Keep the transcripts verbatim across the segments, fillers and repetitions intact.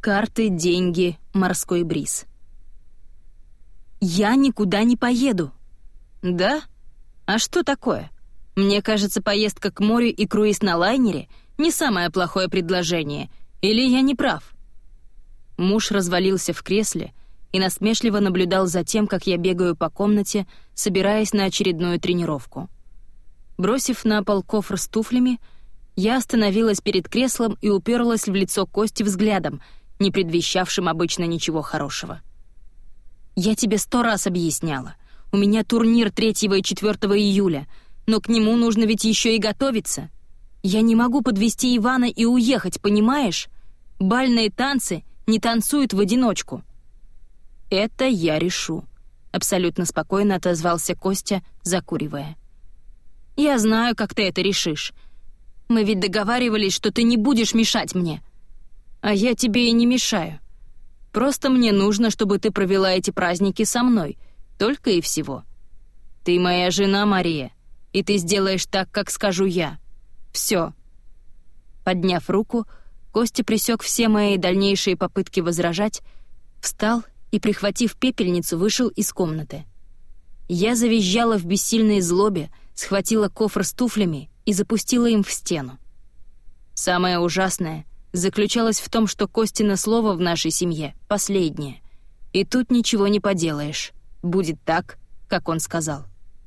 Карты, деньги, морской бриз. «Я никуда не поеду». «Да? А что такое? Мне кажется, поездка к морю и круиз на лайнере — не самое плохое предложение. Или я не прав?» Муж развалился в кресле и насмешливо наблюдал за тем, как я бегаю по комнате, собираясь на очередную тренировку. Бросив на пол кофр с туфлями, я остановилась перед креслом и уперлась в лицо Кости взглядом, не предвещавшим обычно ничего хорошего. «Я тебе сто раз объясняла. У меня турнир третьего и четвёртого июля, но к нему нужно ведь еще и готовиться. Я не могу подвести Ивана и уехать, понимаешь? Бальные танцы не танцуют в одиночку». «Это я решу», — абсолютно спокойно отозвался Костя, закуривая. «Я знаю, как ты это решишь. Мы ведь договаривались, что ты не будешь мешать мне. А я тебе и не мешаю. Просто мне нужно, чтобы ты провела эти праздники со мной, только и всего. Ты моя жена, Мария, и ты сделаешь так, как скажу я. Все». Подняв руку, Костя пресек все мои дальнейшие попытки возражать, встал и, прихватив пепельницу, вышел из комнаты. Я завизжала в бессильной злобе, схватила кофр с туфлями и запустила им в стену. Самое ужасное заключалось в том, что Костино слово в нашей семье — последнее, и тут ничего не поделаешь, будет так, как он сказал.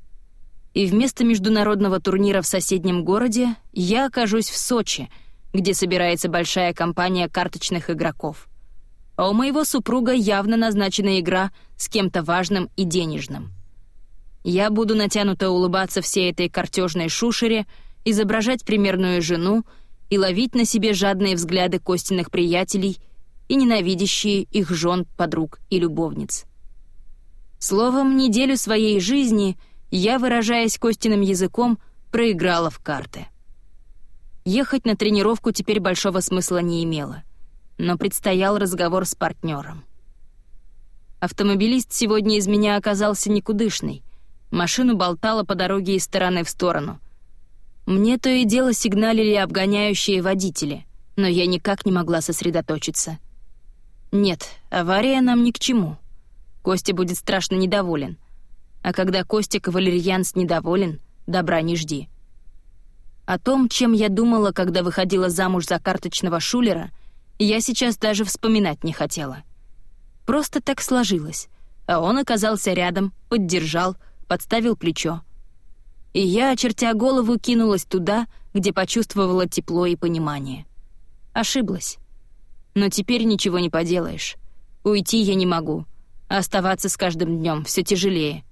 И вместо международного турнира в соседнем городе я окажусь в Сочи, где собирается большая компания карточных игроков. А у моего супруга явно назначена игра с кем-то важным и денежным. Я буду натянуто улыбаться всей этой картежной шушере, изображать примерную жену и ловить на себе жадные взгляды Костиных приятелей и ненавидящие их жен, подруг и любовниц. Словом, неделю своей жизни я, выражаясь Костиным языком, проиграла в карты. Ехать на тренировку теперь большого смысла не имело, но предстоял разговор с партнером. Автомобилист сегодня из меня оказался никудышный. Машину болтало по дороге из стороны в сторону. Мне то и дело сигналили обгоняющие водители, но я никак не могла сосредоточиться. Нет, авария нам ни к чему. Костя будет страшно недоволен. А когда Костя Кавалерьянс недоволен, добра не жди. О том, чем я думала, когда выходила замуж за карточного шулера, я сейчас даже вспоминать не хотела. Просто так сложилось, а он оказался рядом, поддержал, подставил плечо. И я, очертя голову, кинулась туда, где почувствовала тепло и понимание. Ошиблась. Но теперь ничего не поделаешь. Уйти я не могу, а оставаться с каждым днем все тяжелее.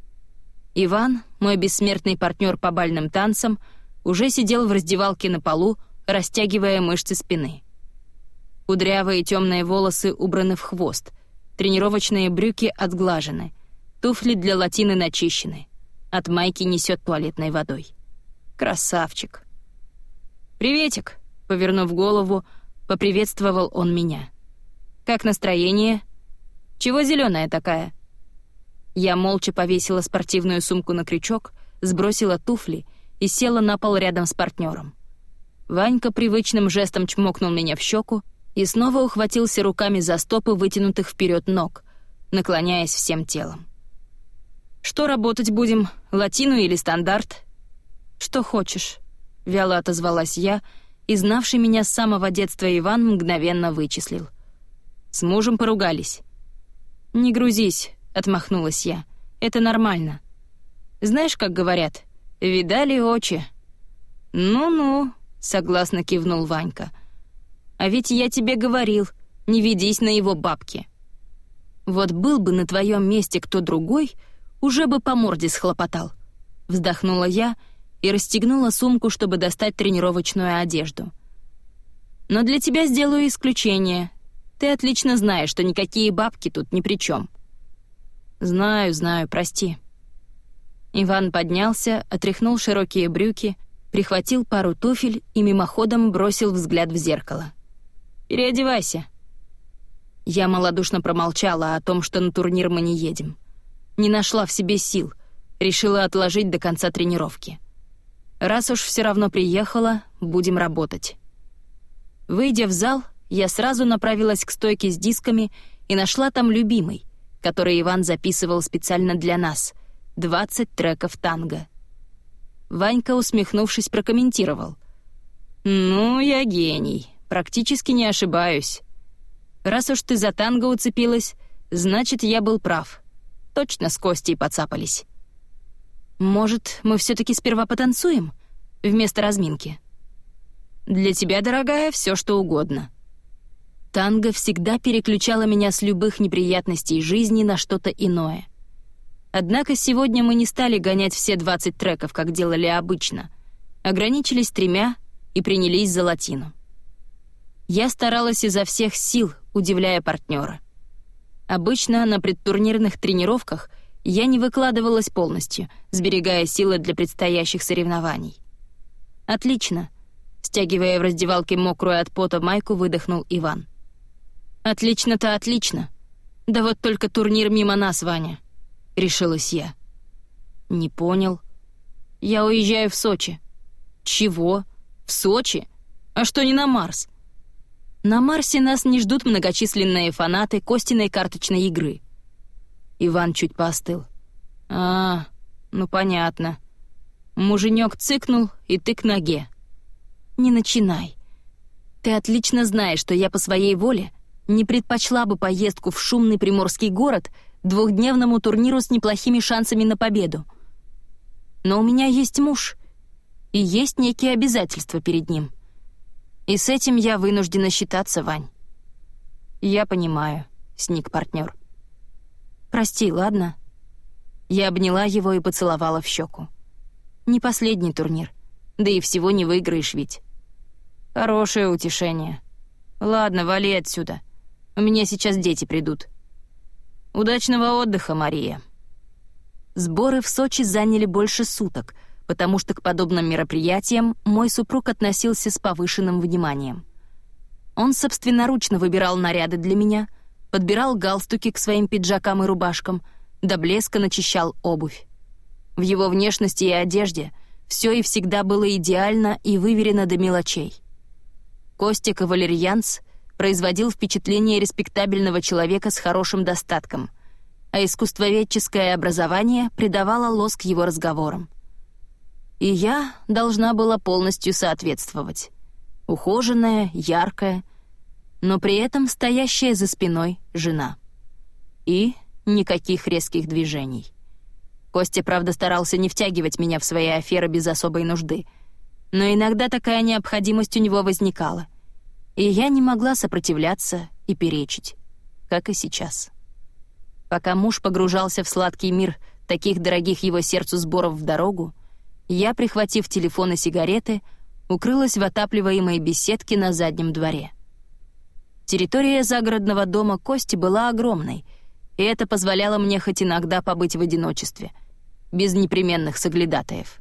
Иван, мой бессмертный партнер по бальным танцам, уже сидел в раздевалке на полу, растягивая мышцы спины. Кудрявые темные волосы убраны в хвост, тренировочные брюки отглажены, туфли для латины начищены. От майки несет туалетной водой. Красавчик. «Приветик», — повернув голову, поприветствовал он меня. «Как настроение? Чего зеленая такая?» Я молча повесила спортивную сумку на крючок, сбросила туфли и села на пол рядом с партнером. Ванька привычным жестом чмокнул меня в щеку и снова ухватился руками за стопы вытянутых вперед ног, наклоняясь всем телом. «Что работать будем, латину или стандарт?» «Что хочешь», — вяло отозвалась я, и знавший меня с самого детства Иван мгновенно вычислил. «С мужем поругались». «Не грузись», — отмахнулась я, — «это нормально. Знаешь, как говорят, видали очи». «Ну-ну», — согласно кивнул Ванька. «А ведь я тебе говорил, не ведись на его бабки». «Вот был бы на твоем месте кто другой, уже бы по морде схлопотал», — вздохнула я и расстегнула сумку, чтобы достать тренировочную одежду. «Но для тебя сделаю исключение. Ты отлично знаешь, что никакие бабки тут ни при чем». «Знаю, знаю, прости». Иван поднялся, отряхнул широкие брюки, прихватил пару туфель и мимоходом бросил взгляд в зеркало. «Переодевайся». Я малодушно промолчала о том, что на турнир мы не едем. Не нашла в себе сил, решила отложить до конца тренировки. Раз уж все равно приехала, будем работать. Выйдя в зал, я сразу направилась к стойке с дисками и нашла там любимый, который Иван записывал специально для нас — двадцать треков танго. Ванька, усмехнувшись, прокомментировал: «Ну, я гений, практически не ошибаюсь. Раз уж ты за танго уцепилась, значит, я был прав. Точно с Костей поцапались». «Может, мы все-таки сперва потанцуем вместо разминки?» «Для тебя, дорогая, все что угодно». Танго всегда переключало меня с любых неприятностей жизни на что-то иное. Однако сегодня мы не стали гонять все двадцать треков, как делали обычно. Ограничились тремя и принялись за латину. Я старалась изо всех сил, удивляя партнера. Обычно на предтурнирных тренировках я не выкладывалась полностью, сберегая силы для предстоящих соревнований. «Отлично», — стягивая в раздевалке мокрую от пота майку, выдохнул Иван. «Отлично-то отлично. Да вот только турнир мимо нас, Ваня», — решилась я. «Не понял. Я уезжаю в Сочи». «Чего? В Сочи? А что не на Марс?» «На Марсе нас не ждут многочисленные фанаты Костиной карточной игры». Иван чуть поостыл. «А, ну понятно. Муженек цыкнул, и ты к ноге». «Не начинай. Ты отлично знаешь, что я по своей воле не предпочла бы поездку в шумный приморский город двухдневному турниру с неплохими шансами на победу. Но у меня есть муж, и есть некие обязательства перед ним. И с этим я вынуждена считаться, Вань». «Я понимаю», — сник партнер. «Прости, ладно?» Я обняла его и поцеловала в щеку. «Не последний турнир, да и всего не выиграешь ведь». «Хорошее утешение. Ладно, вали отсюда. У меня сейчас дети придут». «Удачного отдыха, Мария». Сборы в Сочи заняли больше суток, потому что к подобным мероприятиям мой супруг относился с повышенным вниманием. Он собственноручно выбирал наряды для меня, подбирал галстуки к своим пиджакам и рубашкам, до блеска начищал обувь. В его внешности и одежде все и всегда было идеально и выверено до мелочей. Костя Кавалерьянц производил впечатление респектабельного человека с хорошим достатком, а искусствоведческое образование придавало лоск его разговорам. И я должна была полностью соответствовать. Ухоженная, яркая, но при этом стоящая за спиной жена. И никаких резких движений. Костя, правда, старался не втягивать меня в свои аферы без особой нужды, но иногда такая необходимость у него возникала, и я не могла сопротивляться и перечить, как и сейчас. Пока муж погружался в сладкий мир таких дорогих его сердцу сборов в дорогу, я, прихватив телефон и сигареты, укрылась в отапливаемой беседке на заднем дворе. Территория загородного дома Кости была огромной, и это позволяло мне хоть иногда побыть в одиночестве, без непременных соглядатаев.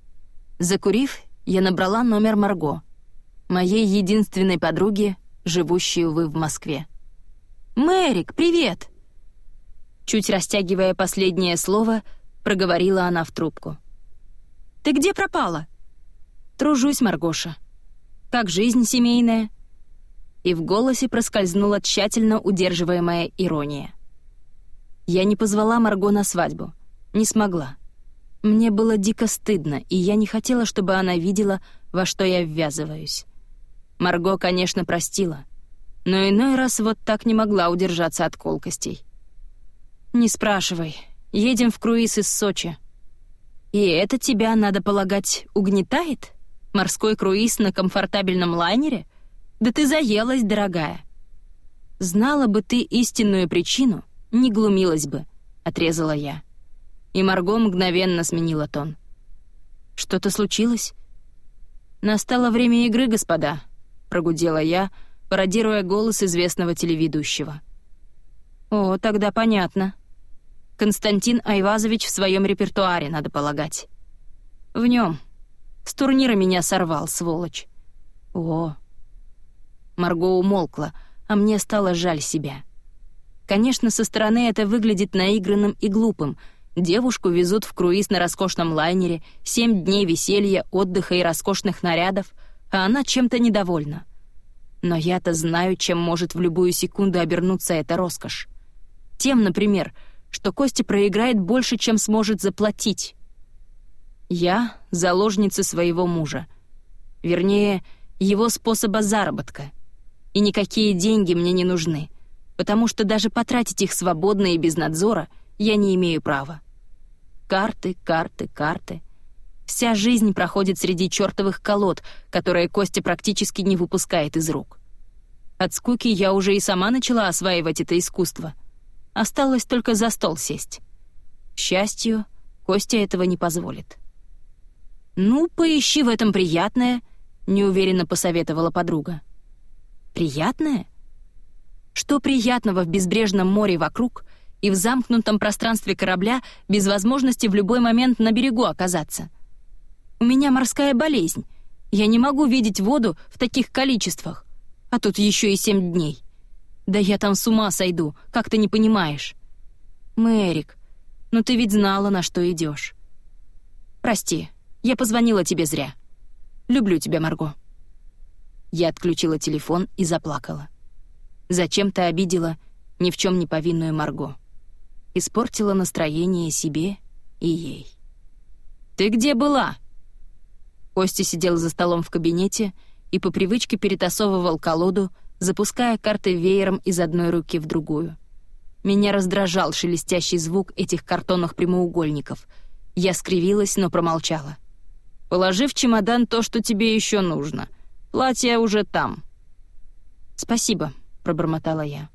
Закурив, я набрала номер Марго, моей единственной подруги, живущей, увы, в Москве. «Мэрик, привет!» Чуть растягивая последнее слово, проговорила она в трубку. «Ты где пропала?» «Тружусь, Маргоша. Как жизнь семейная?» И в голосе проскользнула тщательно удерживаемая ирония. Я не позвала Марго на свадьбу. Не смогла. Мне было дико стыдно, и я не хотела, чтобы она видела, во что я ввязываюсь. Марго, конечно, простила, но иной раз вот так не могла удержаться от колкостей. «Не спрашивай. Едем в круиз из Сочи». «И это тебя, надо полагать, угнетает? Морской круиз на комфортабельном лайнере? Да ты заелась, дорогая». «Знала бы ты истинную причину, не глумилась бы», — отрезала я. И Марго мгновенно сменила тон. «Что-то случилось?» «Настало время игры, господа», — прогудела я, пародируя голос известного телеведущего. «О, тогда понятно. Константин Айвазович в своем репертуаре, надо полагать. В нем. С турнира меня сорвал, сволочь». «О». Марго умолкла, а мне стало жаль себя. Конечно, со стороны это выглядит наигранным и глупым. Девушку везут в круиз на роскошном лайнере, семь дней веселья, отдыха и роскошных нарядов, а она чем-то недовольна. Но я-то знаю, чем может в любую секунду обернуться эта роскошь. Тем, например, что Костя проиграет больше, чем сможет заплатить. Я — заложница своего мужа. Вернее, его способа заработка. И никакие деньги мне не нужны, потому что даже потратить их свободно и без надзора я не имею права. Карты, карты, карты. Вся жизнь проходит среди чертовых колод, которые Костя практически не выпускает из рук. От скуки я уже и сама начала осваивать это искусство. Осталось только за стол сесть. К счастью, Костя этого не позволит. «Ну, поищи в этом приятное», — неуверенно посоветовала подруга. «Приятное? Что приятного в безбрежном море вокруг и в замкнутом пространстве корабля без возможности в любой момент на берегу оказаться? У меня морская болезнь. Я не могу видеть воду в таких количествах. А тут еще и семь дней. Да я там с ума сойду, как ты не понимаешь. Мэрик, ну ты ведь знала, на что идешь. Прости, я позвонила тебе зря. Люблю тебя, Марго». Я отключила телефон и заплакала. Зачем-то обидела ни в чем не повинную Марго. Испортила настроение себе и ей. «Ты где была?» Костя сидел за столом в кабинете и по привычке перетасовывал колоду, запуская карты веером из одной руки в другую. Меня раздражал шелестящий звук этих картонных прямоугольников. Я скривилась, но промолчала. «Положи в чемодан то, что тебе еще нужно. Платье уже там». «Спасибо», — пробормотала я.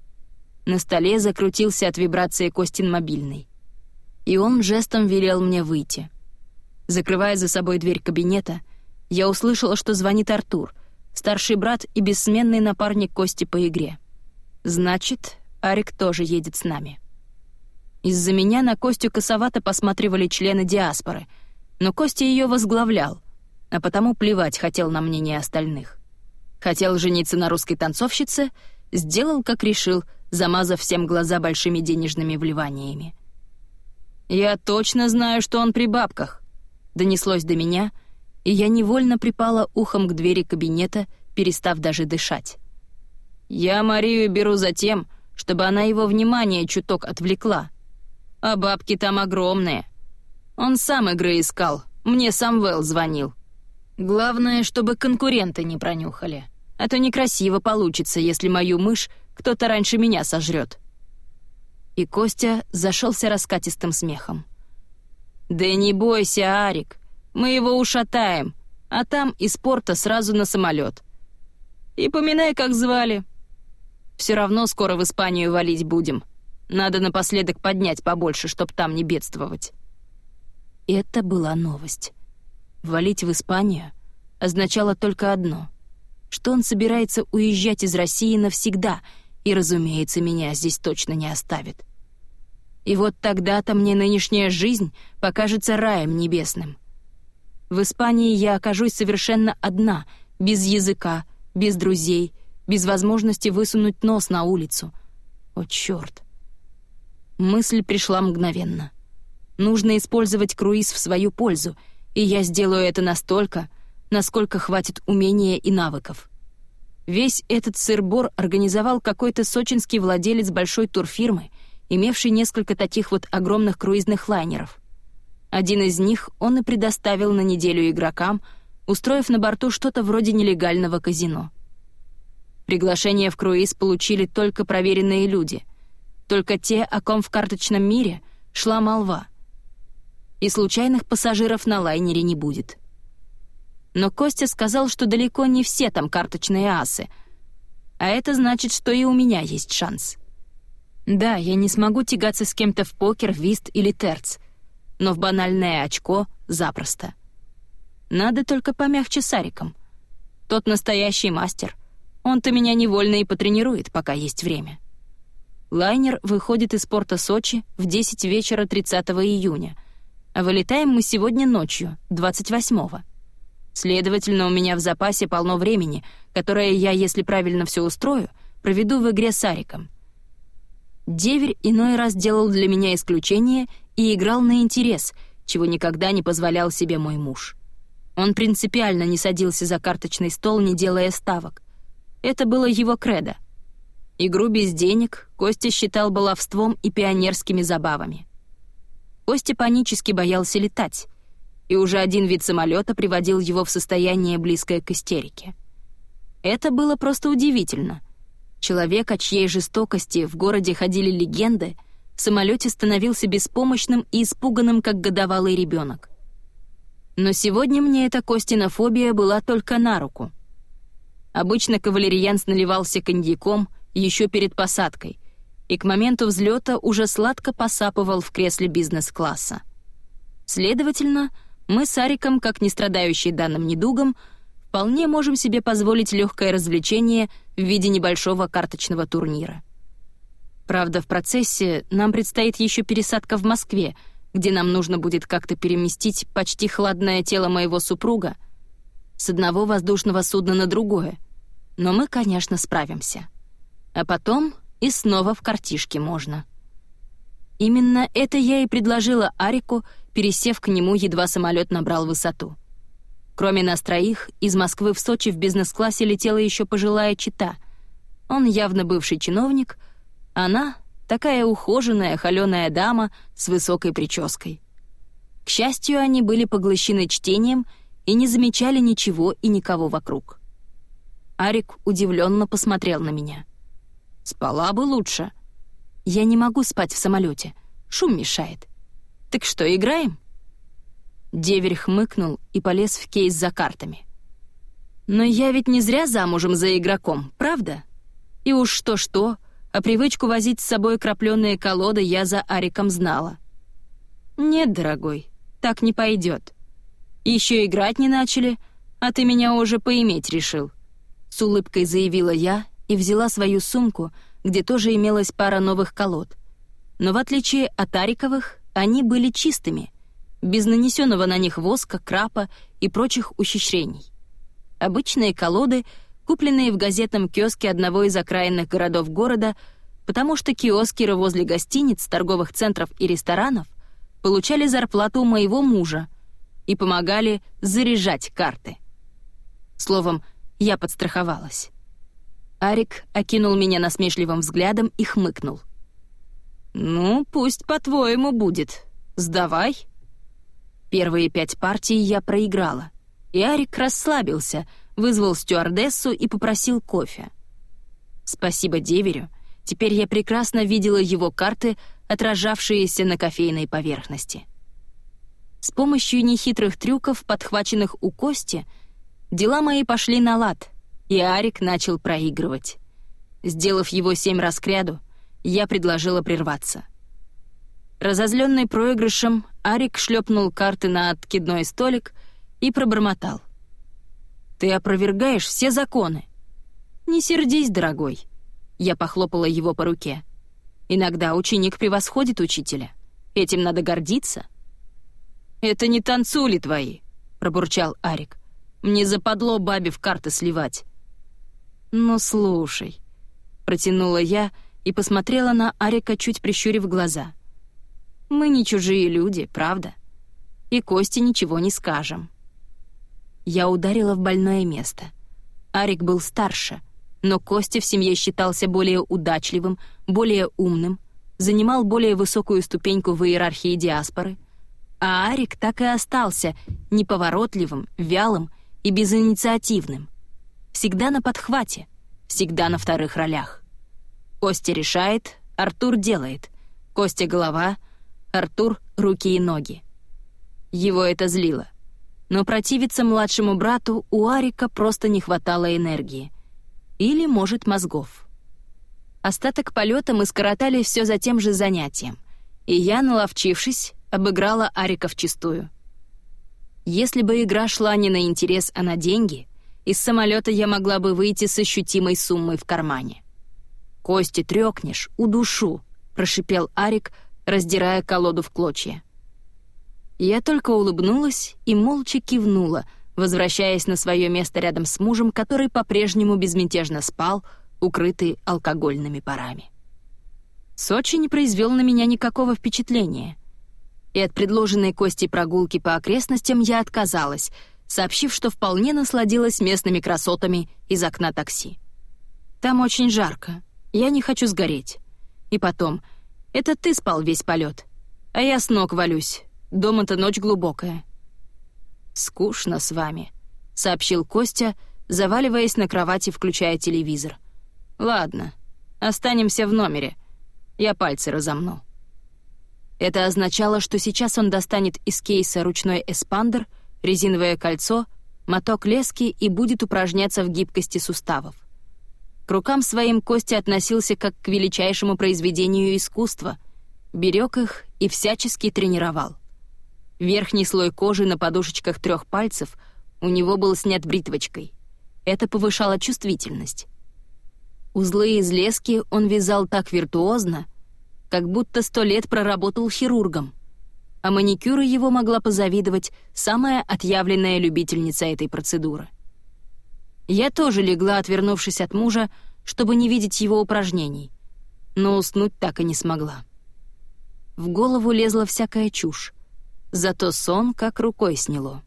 На столе закрутился от вибрации Костин мобильный. И он жестом велел мне выйти. Закрывая за собой дверь кабинета, я услышала, что звонит Артур, старший брат и бессменный напарник Кости по игре. Значит, Арик тоже едет с нами. Из-за меня на Костю косовато посматривали члены диаспоры, но Костя ее возглавлял, а потому плевать хотел на мнение остальных. Хотел жениться на русской танцовщице, сделал, как решил, замазав всем глаза большими денежными вливаниями. «Я точно знаю, что он при бабках», — донеслось до меня, и я невольно припала ухом к двери кабинета, перестав даже дышать. «Я Марию беру за тем, чтобы она его внимание чуток отвлекла. А бабки там огромные. Он сам игры искал, мне Самвел звонил. Главное, чтобы конкуренты не пронюхали, а то некрасиво получится, если мою мышь кто-то раньше меня сожрет». И Костя зашелся раскатистым смехом. «Да не бойся, Арик, мы его ушатаем, а там из порта сразу на самолет. И поминай, как звали. Все равно скоро в Испанию валить будем. Надо напоследок поднять побольше, чтоб там не бедствовать». Это была новость. Валить в Испанию означало только одно — что он собирается уезжать из России навсегда, и, разумеется, меня здесь точно не оставит. И вот тогда-то мне нынешняя жизнь покажется раем небесным. В Испании я окажусь совершенно одна, без языка, без друзей, без возможности высунуть нос на улицу. О, чёрт! Мысль пришла мгновенно. Нужно использовать круиз в свою пользу, и я сделаю это настолько, насколько хватит умения и навыков. Весь этот сыр-бор организовал какой-то сочинский владелец большой турфирмы, имевший несколько таких вот огромных круизных лайнеров. Один из них он и предоставил на неделю игрокам, устроив на борту что-то вроде нелегального казино. Приглашение в круиз получили только проверенные люди, только те, о ком в карточном мире шла молва. И случайных пассажиров на лайнере не будет. Но Костя сказал, что далеко не все там карточные асы, а это значит, что и у меня есть шанс. Да, я не смогу тягаться с кем-то в покер, вист или терц, но в банальное очко запросто. Надо только помягче с Ариком. Тот настоящий мастер. Он-то меня невольно и потренирует, пока есть время. Лайнер выходит из порта Сочи в десять вечера тридцатого июня, а вылетаем мы сегодня ночью, двадцать восьмого. Следовательно, у меня в запасе полно времени, которое я, если правильно все устрою, проведу в игре с Ариком. Деверь иной раз делал для меня исключение и играл на интерес, чего никогда не позволял себе мой муж. Он принципиально не садился за карточный стол, не делая ставок. Это было его кредо. Игру без денег Костя считал баловством и пионерскими забавами. Костя панически боялся летать, и уже один вид самолета приводил его в состояние, близкое к истерике. Это было просто удивительно. Человек, о чьей жестокости в городе ходили легенды, в самолете становился беспомощным и испуганным, как годовалый ребенок. Но сегодня мне эта Костина фобия была только на руку. Обычно кавалерьянц наливался коньяком еще перед посадкой, и к моменту взлета уже сладко посапывал в кресле бизнес-класса. Следовательно, мы с Ариком, как не страдающие данным недугом, вполне можем себе позволить легкое развлечение в виде небольшого карточного турнира. Правда, в процессе нам предстоит еще пересадка в Москве, где нам нужно будет как-то переместить почти хладное тело моего супруга с одного воздушного судна на другое. Но мы, конечно, справимся. А потом и снова в картишки можно. Именно это я и предложила Арику, пересев к нему, едва самолет набрал высоту. Кроме нас троих, из Москвы в Сочи в бизнес-классе летела еще пожилая чета. Он явно бывший чиновник, она — такая ухоженная, холеная дама с высокой прической. К счастью, они были поглощены чтением и не замечали ничего и никого вокруг. Арик удивленно посмотрел на меня. «Спала бы лучше». «Я не могу спать в самолете, шум мешает». «Так что, играем?» Деверь хмыкнул и полез в кейс за картами. «Но я ведь не зря замужем за игроком, правда? И уж что-что, а привычку возить с собой крапленые колоды я за Ариком знала». «Нет, дорогой, так не пойдет. Еще играть не начали, а ты меня уже поиметь решил», — с улыбкой заявила я и взяла свою сумку, где тоже имелась пара новых колод. Но в отличие от Ариковых, они были чистыми, без нанесенного на них воска, крапа и прочих ухищрений. Обычные колоды, купленные в газетном киоске одного из окраинных городов города, потому что киоскеры возле гостиниц, торговых центров и ресторанов получали зарплату у моего мужа и помогали заряжать карты. Словом, я подстраховалась. Арик окинул меня насмешливым взглядом и хмыкнул. «Ну, пусть по-твоему будет. Сдавай». Первые пять партий я проиграла, и Арик расслабился, вызвал стюардессу и попросил кофе. Спасибо деверю, теперь я прекрасно видела его карты, отражавшиеся на кофейной поверхности. С помощью нехитрых трюков, подхваченных у Кости, дела мои пошли на лад, и Арик начал проигрывать. Сделав его семь раз кряду, я предложила прерваться. Разозленный проигрышем, Арик шлепнул карты на откидной столик и пробормотал. «Ты опровергаешь все законы». «Не сердись, дорогой». Я похлопала его по руке. «Иногда ученик превосходит учителя. Этим надо гордиться». «Это не танцули твои», — пробурчал Арик. «Мне западло бабе в карты сливать». «Ну, слушай», — протянула я и посмотрела на Арика, чуть прищурив глаза. «Мы не чужие люди, правда? И Косте ничего не скажем». Я ударила в больное место. Арик был старше, но Костя в семье считался более удачливым, более умным, занимал более высокую ступеньку в иерархии диаспоры, а Арик так и остался неповоротливым, вялым и безинициативным. Всегда на подхвате, всегда на вторых ролях. Костя решает, Артур делает. Костя — голова, Артур — руки и ноги. Его это злило. Но противиться младшему брату у Арика просто не хватало энергии. Или, может, мозгов. Остаток полета мы скоротали все за тем же занятием, и я, наловчившись, обыграла Арика вчистую. Если бы игра шла не на интерес, а на деньги, из самолета я могла бы выйти с ощутимой суммой в кармане. «Кости трёкнешь, удушу», — прошипел Арик, раздирая колоду в клочья. Я только улыбнулась и молча кивнула, возвращаясь на свое место рядом с мужем, который по-прежнему безмятежно спал, укрытый алкогольными парами. Сочи не произвел на меня никакого впечатления, и от предложенной Костей прогулки по окрестностям я отказалась, сообщив, что вполне насладилась местными красотами из окна такси. Там очень жарко. Я не хочу сгореть. И потом, это ты спал весь полет, а я с ног валюсь. Дома-то ночь глубокая». «Скучно с вами», — сообщил Костя, заваливаясь на кровати, включая телевизор. «Ладно, останемся в номере. Я пальцы разомну». Это означало, что сейчас он достанет из кейса ручной эспандер, резиновое кольцо, моток лески и будет упражняться в гибкости суставов. К рукам своим Костя относился как к величайшему произведению искусства, берег их и всячески тренировал. Верхний слой кожи на подушечках трех пальцев у него был снят бритвочкой. Это повышало чувствительность. Узлы из лески он вязал так виртуозно, как будто сто лет проработал хирургом, а маникюру его могла позавидовать самая отъявленная любительница этой процедуры. Я тоже легла, отвернувшись от мужа, чтобы не видеть его упражнений, но уснуть так и не смогла. В голову лезла всякая чушь, зато сон как рукой сняло.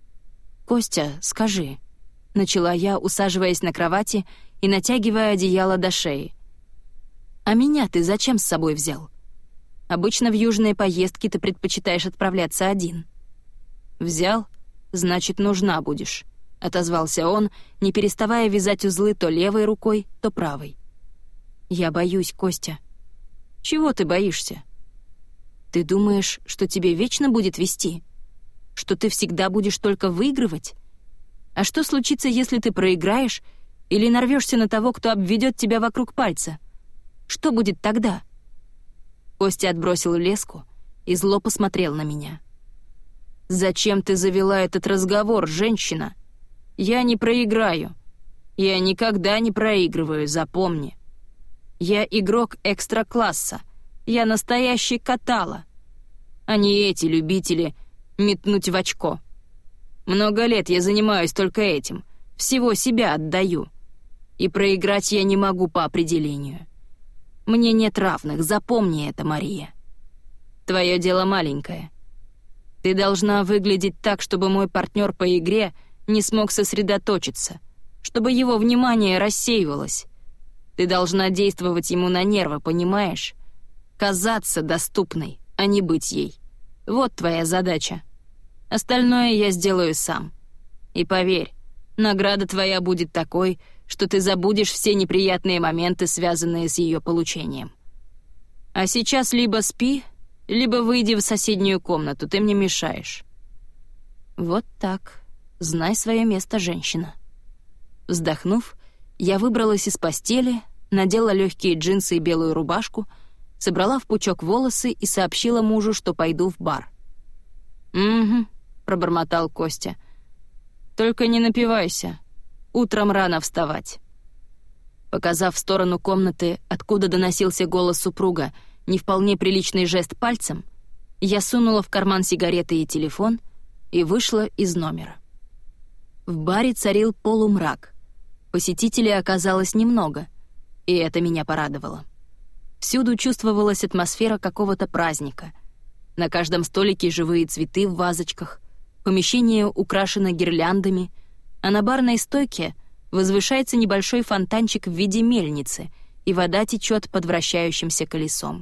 «Костя, скажи», — начала я, усаживаясь на кровати и натягивая одеяло до шеи, «а меня ты зачем с собой взял? Обычно в южные поездки ты предпочитаешь отправляться один». «Взял, значит, нужна будешь», — отозвался он, не переставая вязать узлы то левой рукой, то правой. «Я боюсь, Костя». «Чего ты боишься?» «Ты думаешь, что тебе вечно будет вести? Что ты всегда будешь только выигрывать? А что случится, если ты проиграешь или нарвешься на того, кто обведет тебя вокруг пальца? Что будет тогда?» Костя отбросил леску и зло посмотрел на меня. «Зачем ты завела этот разговор, женщина? Я не проиграю. Я никогда не проигрываю, запомни. Я игрок экстра-класса. Я настоящий катала. А не эти любители метнуть в очко. Много лет я занимаюсь только этим. Всего себя отдаю. И проиграть я не могу по определению. Мне нет равных, запомни это, Мария. Твое дело маленькое. Ты должна выглядеть так, чтобы мой партнер по игре не смог сосредоточиться, чтобы его внимание рассеивалось. Ты должна действовать ему на нервы, понимаешь? Казаться доступной, а не быть ей. Вот твоя задача. Остальное я сделаю сам. И поверь, награда твоя будет такой, что ты забудешь все неприятные моменты, связанные с ее получением. А сейчас либо спи, либо выйди в соседнюю комнату, ты мне мешаешь». Вот так. Знай свое место, женщина. Вздохнув, я выбралась из постели, надела легкие джинсы и белую рубашку, собрала в пучок волосы и сообщила мужу, что пойду в бар. «Угу», — пробормотал Костя. «Только не напивайся. Утром рано вставать». Показав в сторону комнаты, откуда доносился голос супруга, не вполне приличный жест пальцем, я сунула в карман сигареты и телефон и вышла из номера. В баре царил полумрак. Посетителей оказалось немного, и это меня порадовало. Всюду чувствовалась атмосфера какого-то праздника. На каждом столике живые цветы в вазочках, помещение украшено гирляндами, а на барной стойке возвышается небольшой фонтанчик в виде мельницы, и вода течет под вращающимся колесом.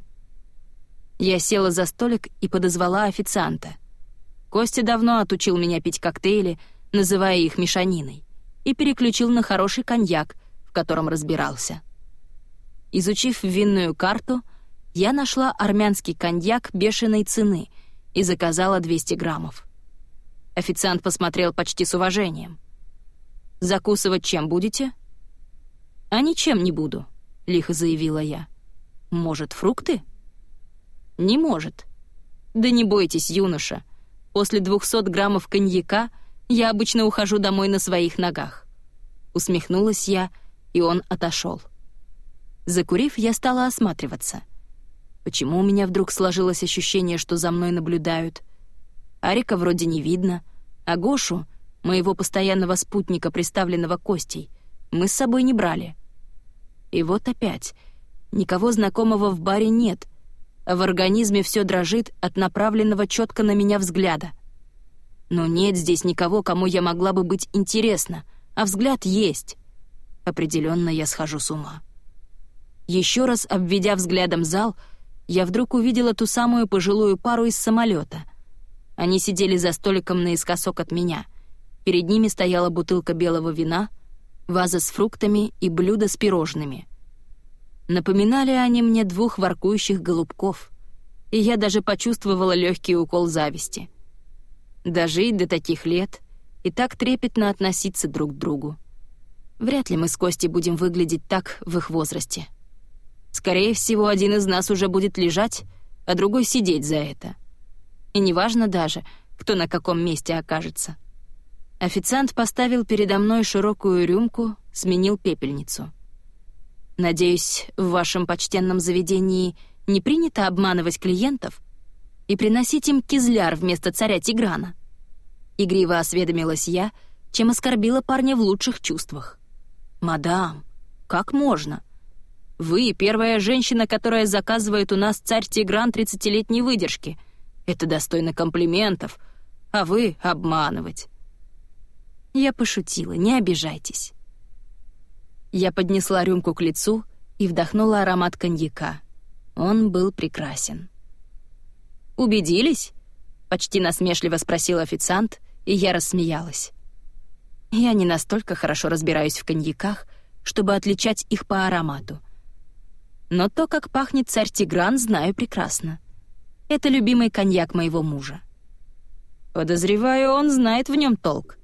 Я села за столик и подозвала официанта. Костя давно отучил меня пить коктейли, называя их мешаниной, и переключил на хороший коньяк, в котором разбирался. Изучив винную карту, я нашла армянский коньяк бешеной цены и заказала двести граммов. Официант посмотрел почти с уважением. «Закусывать чем будете?» «А ничем не буду», — лихо заявила я. «Может, фрукты?» «Не может». «Да не бойтесь, юноша. После двухсот граммов коньяка я обычно ухожу домой на своих ногах». Усмехнулась я, и он отошел. Закурив, я стала осматриваться. Почему у меня вдруг сложилось ощущение, что за мной наблюдают? Арика вроде не видно, а Гошу, моего постоянного спутника, приставленного Костей, мы с собой не брали. И вот опять. Никого знакомого в баре нет, а в организме все дрожит от направленного четко на меня взгляда. Но нет здесь никого, кому я могла бы быть интересна, а взгляд есть. Определенно я схожу с ума. Еще раз обведя взглядом зал, я вдруг увидела ту самую пожилую пару из самолета. Они сидели за столиком наискосок от меня. Перед ними стояла бутылка белого вина, ваза с фруктами и блюдо с пирожными. Напоминали они мне двух воркующих голубков, и я даже почувствовала легкий укол зависти. Дожить до таких лет и так трепетно относиться друг к другу. Вряд ли мы с Костей будем выглядеть так в их возрасте. Скорее всего, один из нас уже будет лежать, а другой сидеть за это. И неважно даже, кто на каком месте окажется. Официант поставил передо мной широкую рюмку, сменил пепельницу. «Надеюсь, в вашем почтенном заведении не принято обманывать клиентов и приносить им кизляр вместо царя Тиграна?» Игриво осведомилась я, чем оскорбила парня в лучших чувствах. «Мадам, как можно? Вы — первая женщина, которая заказывает у нас царь Тигран тридцатилетней выдержки. Это достойно комплиментов, а вы — обманывать». Я пошутила, не обижайтесь. Я поднесла рюмку к лицу и вдохнула аромат коньяка. Он был прекрасен. «Убедились?» — почти насмешливо спросил официант, и я рассмеялась. Я не настолько хорошо разбираюсь в коньяках, чтобы отличать их по аромату. Но то, как пахнет царь Тигран, знаю прекрасно. Это любимый коньяк моего мужа. Подозреваю, он знает в нем толк.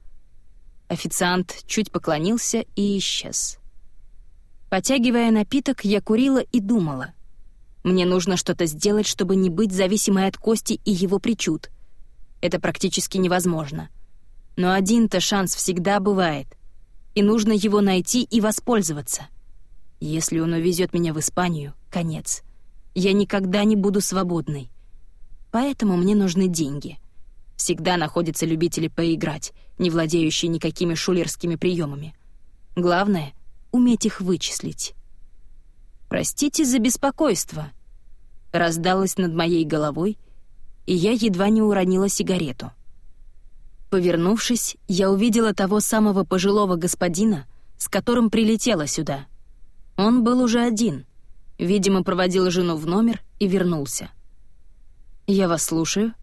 Официант чуть поклонился и исчез. Потягивая напиток, я курила и думала. Мне нужно что-то сделать, чтобы не быть зависимой от Кости и его причуд. Это практически невозможно. Но один-то шанс всегда бывает, и нужно его найти и воспользоваться. Если он увезет меня в Испанию, конец. Я никогда не буду свободной. Поэтому мне нужны деньги. Всегда находятся любители поиграть, не владеющие никакими шулерскими приемами. Главное — уметь их вычислить. «Простите за беспокойство», — раздалось над моей головой, и я едва не уронила сигарету. Повернувшись, я увидела того самого пожилого господина, с которым прилетела сюда. Он был уже один, видимо, проводил жену в номер и вернулся. «Я вас слушаю».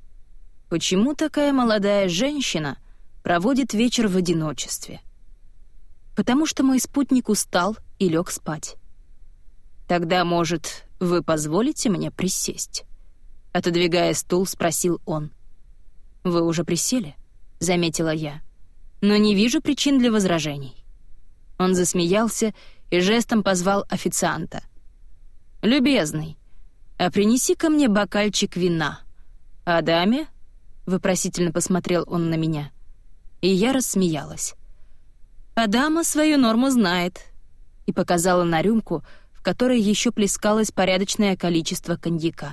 «Почему такая молодая женщина проводит вечер в одиночестве?» «Потому что мой спутник устал и лег спать». «Тогда, может, вы позволите мне присесть?» Отодвигая стул, спросил он. «Вы уже присели?» — заметила я. «Но не вижу причин для возражений». Он засмеялся и жестом позвал официанта. «Любезный, а принеси-ка мне бокальчик вина. А даме?» — вопросительно посмотрел он на меня. И я рассмеялась. «А дама свою норму знает», — и показала на рюмку, в которой еще плескалось порядочное количество коньяка.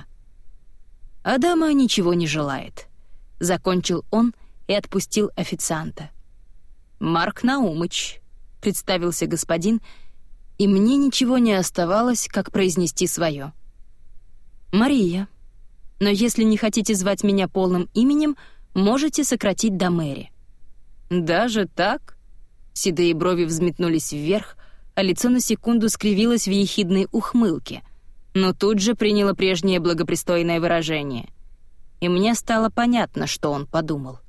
«А дама ничего не желает», — закончил он и отпустил официанта. «Марк Наумыч», — представился господин, и мне ничего не оставалось, как произнести свое. «Мария. Но если не хотите звать меня полным именем, можете сократить до Мэри». «Даже так?» Седые брови взметнулись вверх, а лицо на секунду скривилось в ехидной ухмылке, но тут же приняло прежнее благопристойное выражение. И мне стало понятно, что он подумал.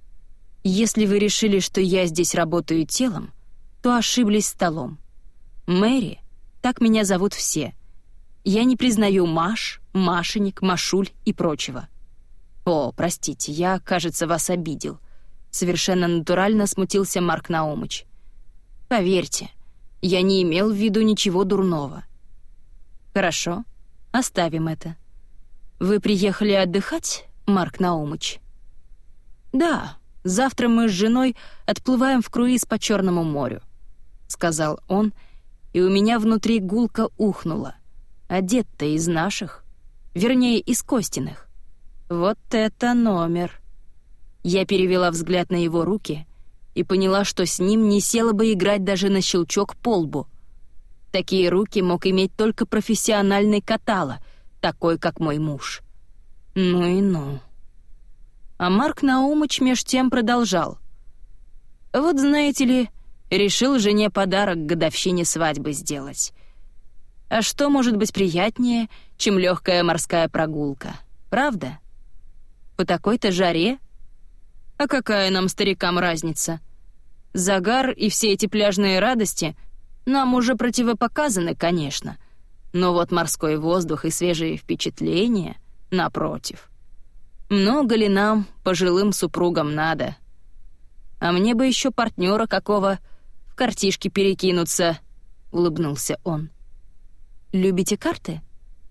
«Если вы решили, что я здесь работаю телом, то ошиблись столом. Мэри, так меня зовут все. Я не признаю Маш, Машенек, Машуль и прочего». «О, простите, я, кажется, вас обидел». Совершенно натурально смутился Марк Наумыч. «Поверьте, я не имел в виду ничего дурного». «Хорошо, оставим это. Вы приехали отдыхать, Марк Наумыч?» «Да, завтра мы с женой отплываем в круиз по Черному морю», — сказал он, и у меня внутри гулко ухнуло. Одет-то из наших, вернее, из Костиных. Вот это номер. Я перевела взгляд на его руки и поняла, что с ним не села бы играть даже на щелчок по лбу. Такие руки мог иметь только профессиональный катала, такой, как мой муж. Ну и ну. А Марк Наумыч меж тем продолжал. «Вот знаете ли, Решил жене подарок к годовщине свадьбы сделать. А что может быть приятнее, чем легкая морская прогулка, правда? По такой-то жаре? А какая нам, старикам, разница? Загар и все эти пляжные радости нам уже противопоказаны, конечно, но вот морской воздух и свежие впечатления, напротив. Много ли нам, пожилым супругам, надо? А мне бы еще партнера какого в картишки перекинуться, — улыбнулся он. Любите карты?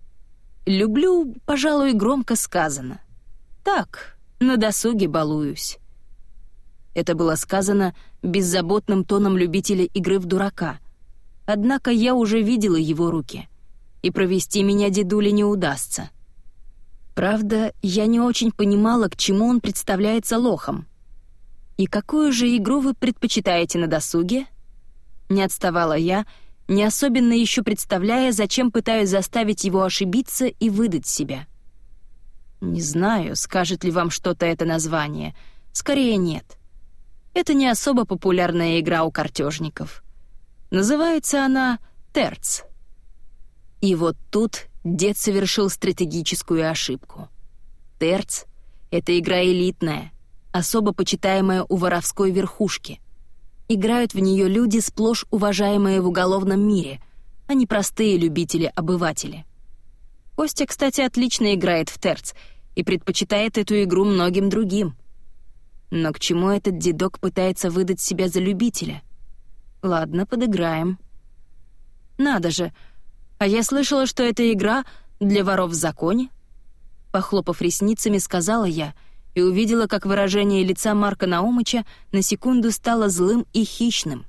Люблю, пожалуй, громко сказано. Так, на досуге балуюсь. Это было сказано беззаботным тоном любителя игры в дурака. Однако я уже видела его руки, и провести меня дедуле не удастся. Правда, я не очень понимала, к чему он представляется лохом. «И какую же игру вы предпочитаете на досуге?» Не отставала я, не особенно еще представляя, зачем пытаюсь заставить его ошибиться и выдать себя. Не знаю, скажет ли вам что-то это название. Скорее, нет. Это не особо популярная игра у картежников. Называется она «Терц». И вот тут дед совершил стратегическую ошибку. «Терц» — это игра элитная, особо почитаемая у воровской верхушки. Играют в нее люди, сплошь уважаемые в уголовном мире, а не простые любители-обыватели. Костя, кстати, отлично играет в терц и предпочитает эту игру многим другим. Но к чему этот дедок пытается выдать себя за любителя? Ладно, подыграем. Надо же, а я слышала, что эта игра для воров в законе. Похлопав ресницами, сказала я — и увидела, как выражение лица Марка Наумыча на секунду стало злым и хищным.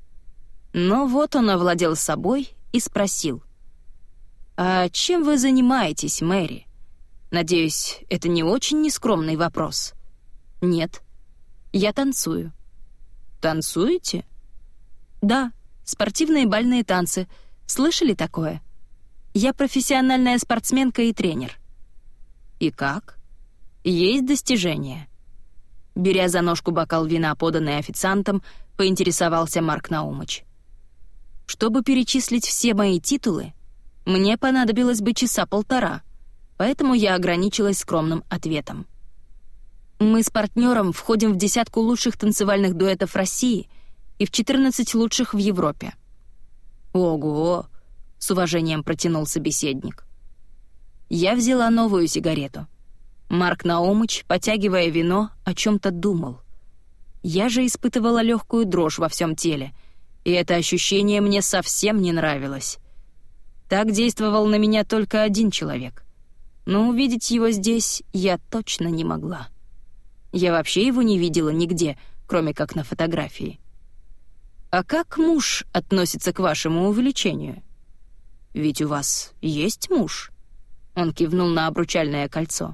Но вот он овладел собой и спросил: «А чем вы занимаетесь, Мэри? Надеюсь, это не очень нескромный вопрос?» «Нет, я танцую». «Танцуете?» «Да, спортивные бальные танцы. Слышали такое? Я профессиональная спортсменка и тренер». «И как? Есть достижения?» Беря за ножку бокал вина, поданный официантом, поинтересовался Марк Наумыч. Чтобы перечислить все мои титулы, мне понадобилось бы часа полтора, поэтому я ограничилась скромным ответом. Мы с партнером входим в десятку лучших танцевальных дуэтов России и в четырнадцать лучших в Европе. «Ого!» — с уважением протянул собеседник. Я взяла новую сигарету. Марк Наумыч, потягивая вино, о чем-то думал. Я же испытывала легкую дрожь во всем теле, и это ощущение мне совсем не нравилось. Так действовал на меня только один человек, но увидеть его здесь я точно не могла. Я вообще его не видела нигде, кроме как на фотографии. «А как муж относится к вашему увлечению? Ведь у вас есть муж?» Он кивнул на обручальное кольцо.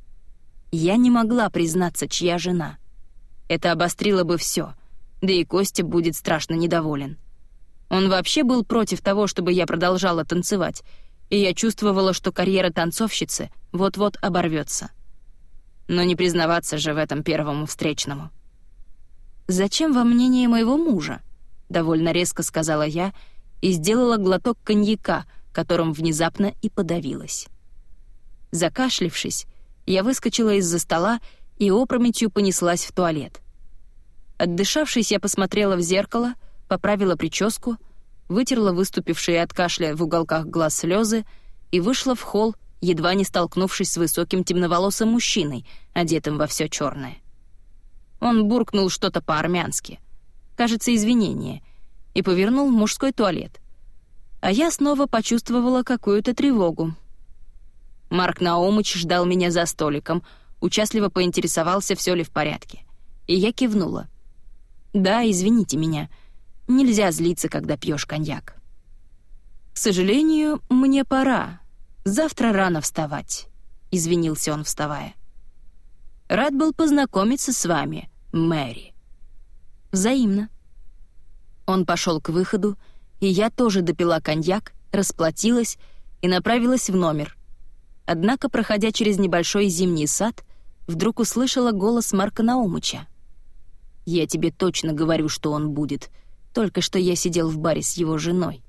Я не могла признаться, чья жена. Это обострило бы все, да и Костя будет страшно недоволен. Он вообще был против того, чтобы я продолжала танцевать, и я чувствовала, что карьера танцовщицы вот-вот оборвется. Но не признаваться же в этом первому встречному. «Зачем вам мнение моего мужа?» — довольно резко сказала я и сделала глоток коньяка, которым внезапно и подавилась. Закашлившись, я выскочила из-за стола и опрометью понеслась в туалет. Отдышавшись, я посмотрела в зеркало, поправила прическу, вытерла выступившие от кашля в уголках глаз слезы и вышла в холл, едва не столкнувшись с высоким темноволосым мужчиной, одетым во все черное. Он буркнул что-то по-армянски, кажется, извинение, и повернул в мужской туалет. А я снова почувствовала какую-то тревогу. Марк Наумыч ждал меня за столиком, участливо поинтересовался, все ли в порядке. И я кивнула. «Да, извините меня. Нельзя злиться, когда пьешь коньяк». «К сожалению, мне пора. Завтра рано вставать», — извинился он, вставая. «Рад был познакомиться с вами, Мэри». «Взаимно». Он пошел к выходу, и я тоже допила коньяк, расплатилась и направилась в номер. Однако, проходя через небольшой зимний сад, вдруг услышала голос Марка Наумыча. «Я тебе точно говорю, что он будет. Только что я сидел в баре с его женой.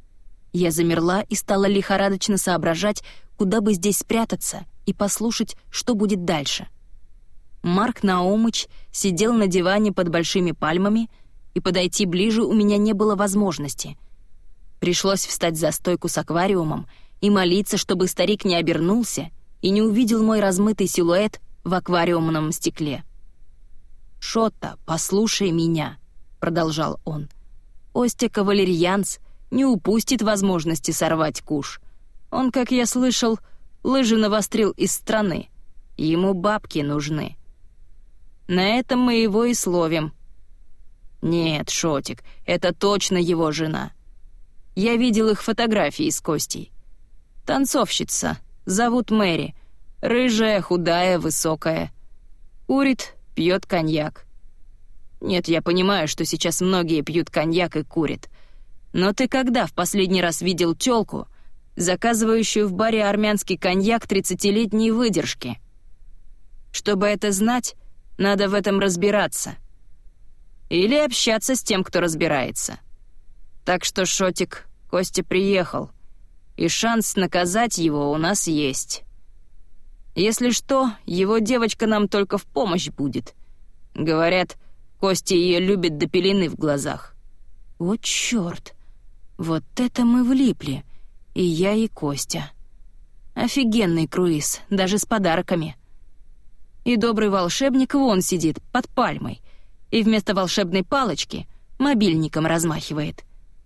Я замерла и стала лихорадочно соображать, куда бы здесь спрятаться и послушать, что будет дальше. Марк Наумыч сидел на диване под большими пальмами, и подойти ближе у меня не было возможности. Пришлось встать за стойку с аквариумом и молиться, чтобы старик не обернулся и не увидел мой размытый силуэт в аквариумном стекле. «Шотта, послушай меня», — продолжал он. «Костя Кавалерьянц не упустит возможности сорвать куш. Он, как я слышал, лыжи навострил из страны. Ему бабки нужны. На этом мы его и словим». «Нет, Шотик, это точно его жена. Я видел их фотографии с Костей. Танцовщица, зовут Мэри, рыжая, худая, высокая. Курит, пьет коньяк. Нет, я понимаю, что сейчас многие пьют коньяк и курят. Но ты когда в последний раз видел тёлку, заказывающую в баре армянский коньяк тридцатилетней выдержки? Чтобы это знать, надо в этом разбираться. Или общаться с тем, кто разбирается. Так что, Шотик, Костя приехал, и шанс наказать его у нас есть. Если что, его девочка нам только в помощь будет. Говорят, Костя ее любит до пелены в глазах». «О, чёрт! Вот это мы влипли! И я, и Костя. Офигенный круиз, даже с подарками. И добрый волшебник вон сидит, под пальмой, и вместо волшебной палочки мобильником размахивает».